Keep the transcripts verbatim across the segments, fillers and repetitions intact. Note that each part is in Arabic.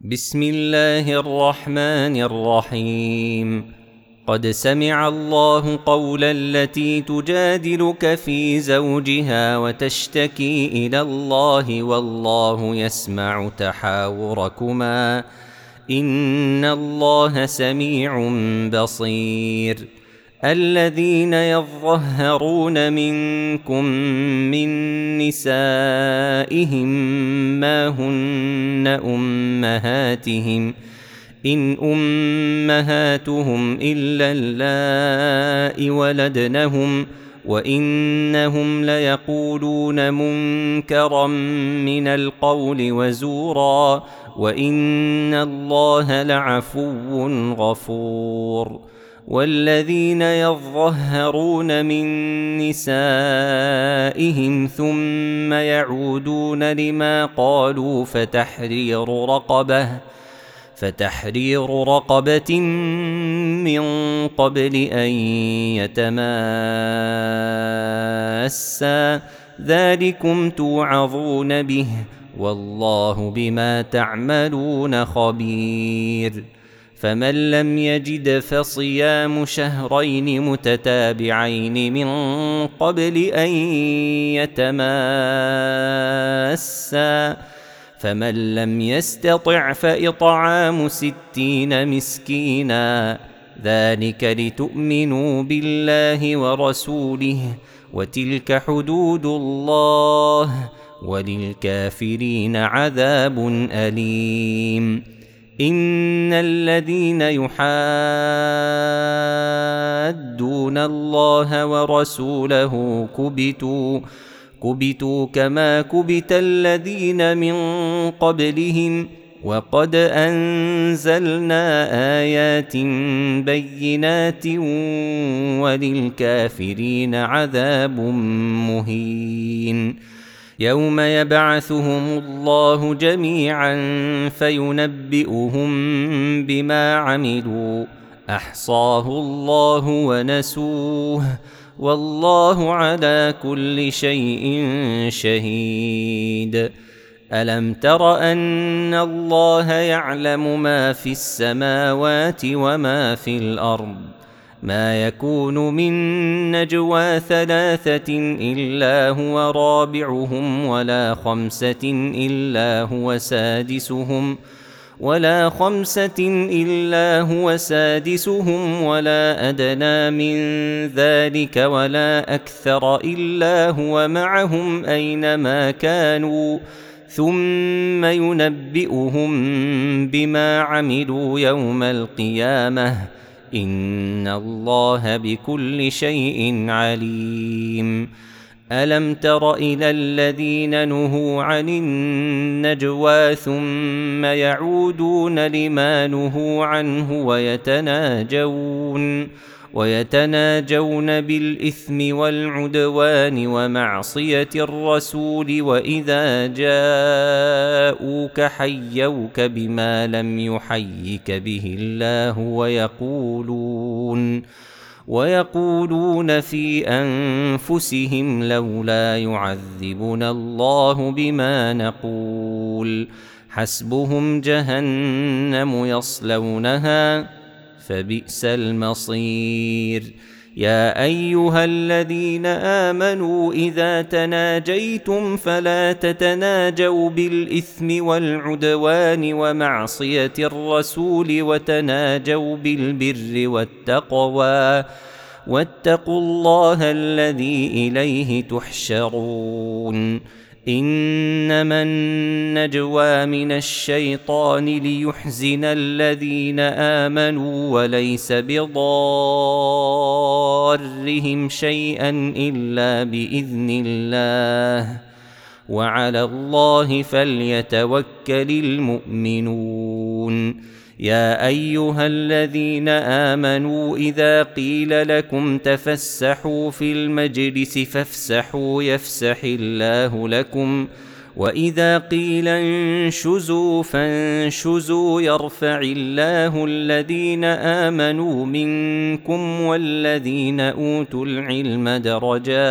بسم الله الرحمن الرحيم. قد سمع الله قول التي تجادلك في زوجها وتشتكي إلى الله والله يسمع تحاوركما إن الله سميع بصير. الذين يظهرون منكم من نسائهم ما هن أمهاتهم إن أمهاتهم إلا اللائي ولدنهم وإنهم ليقولون منكرا من القول وزورا وإن الله لعفو غفور. والذين يظهرون من نسائهم ثم يعودون لما قالوا فتحرير رقبة فتحرير رقبة من قبل أن يتماسا ذلكم توعظون به والله بما تعملون خبير. فمن لم يجد فصيام شهرين متتابعين من قبل أن يتماسا فمن لم يستطع فإطعام ستين مسكينا ذلك لتؤمنوا بالله ورسوله وتلك حدود الله وللكافرين عذاب أليم. إن الذين يحادون الله ورسوله كبتوا كبتوا كما كبت الذين من قبلهم وقد أنزلنا آيات بينات وللكافرين عذاب مهين. يوم يبعثهم الله جميعا فينبئهم بما عملوا أحصاه الله ونسوه والله على كل شيء شهيد. ألم تر أن الله يعلم ما في السماوات وما في الأرض ما يكون من نجوى ثلاثة إلا هو رابعهم ولا خمسة إلا هو سادسهم ولا خمسة إلا هو سادسهم ولا أدنى من ذلك ولا أكثر إلا هو معهم أينما كانوا ثم ينبئهم بما عملوا يوم القيامة إن الله بكل شيء عليم. ألم تر إلى الذين نهوا عن النجوى ثم يعودون لما نهوا عنه ويتناجون ويتناجون بالإثم والعدوان ومعصية الرسول وإذا جاءوك حيوك بما لم يحيك به الله ويقولون ويقولون في أنفسهم لولا يعذبنا الله بما نقول حسبهم جهنم يصلونها فبئس المصير. يا أيها الذين آمنوا إذا تناجيتم فلا تتناجوا بالإثم والعدوان ومعصية الرسول وتناجوا بالبر والتقوى واتقوا الله الذي إليه تحشرون. إنما النجوى من الشيطان ليحزن الذين آمنوا وليس بضارهم شيئا إلا بإذن الله وعلى الله فليتوكل المؤمنون. يا أيها الذين آمنوا إذا قيل لكم تفسحوا في المجلس فافسحوا يفسح الله لكم وإذا قيل انشزوا فانشزوا يرفع الله الذين آمنوا منكم والذين أوتوا العلم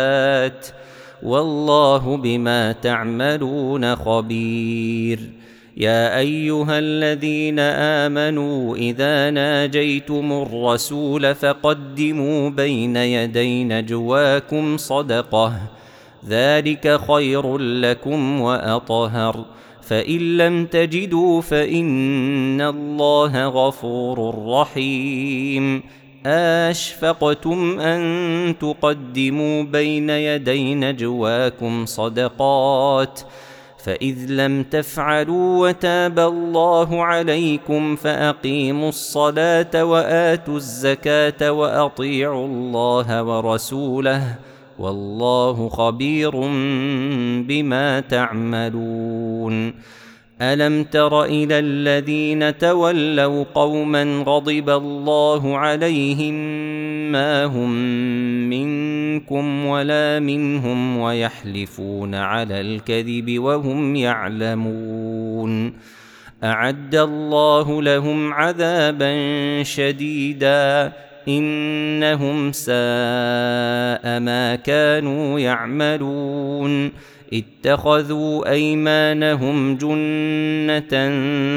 درجات والله بما تعملون خبير. يا أيها الذين آمنوا إذا ناجيتم الرسول فقدموا بين يدي نجواكم صدقة ذلك خير لكم وأطهر فإن لم تجدوا فإن الله غفور رحيم أشفقتم أن تقدموا بين يدي نجواكم صدقات فإذ لم تفعلوا وتاب الله عليكم فأقيموا الصلاة وآتوا الزكاة وأطيعوا الله ورسوله والله خبير بما تعملون ألم تر إلى الذين تولوا قوما غضب الله عليهم ما هم منكم ولا منهم ويحلفون على الكذب وهم يعلمون أعد الله لهم عذابا شديدا إنهم ساء ما كانوا يعملون اتخذوا أيمانهم جنة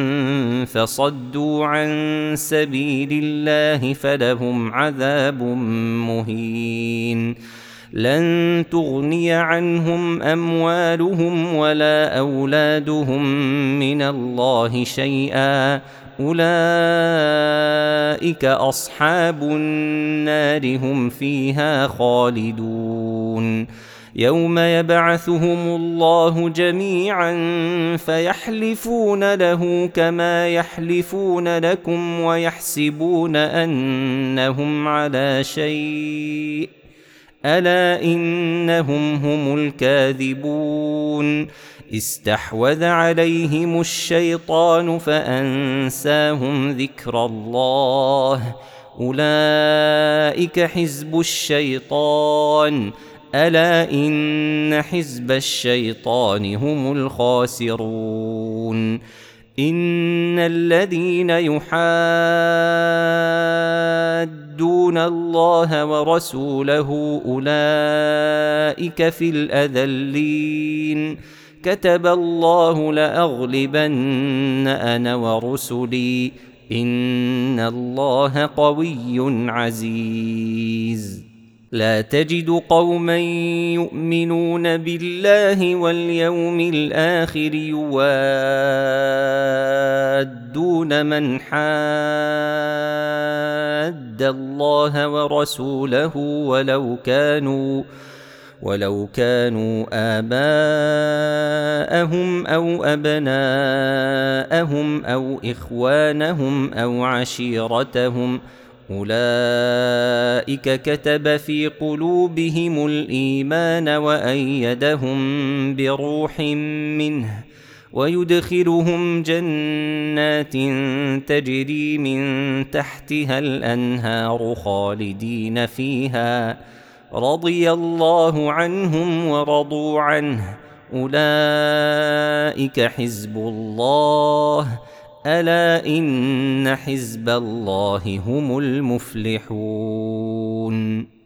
فصدوا عن سبيل الله فلهم عذاب مهين لن تغني عنهم أموالهم ولا أولادهم من الله شيئا أولئك أصحاب النار هم فيها خالدون يوم يبعثهم الله جميعا فيحلفون له كما يحلفون لكم ويحسبون أنهم على شيء ألا إنهم هم الكاذبون استحوذ عليهم الشيطان فأنساهم ذكر الله أولئك حزب الشيطان ألا إن حزب الشيطان هم الخاسرون إن الذين يحادون الله ورسوله أولئك في الأذلين كتب الله لأغلبن أنا ورسلي إن الله قوي عزيز لا تجد قوما يؤمنون بالله واليوم الآخر يوادون من حاد الله ورسوله ولو كانوا ولو كانوا آباءهم أو أبناءهم أو إخوانهم أو عشيرتهم أولئك كتب في قلوبهم الإيمان وأيدهم بروح منه ويدخلهم جنات تجري من تحتها الأنهار خالدين فيها رضي الله عنهم ورضوا عنه أولئك حزب الله ألا إن حزب الله هم المفلحون.